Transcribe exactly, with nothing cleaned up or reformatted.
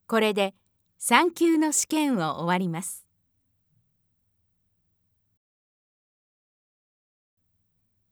これでさん級の試験を終わります。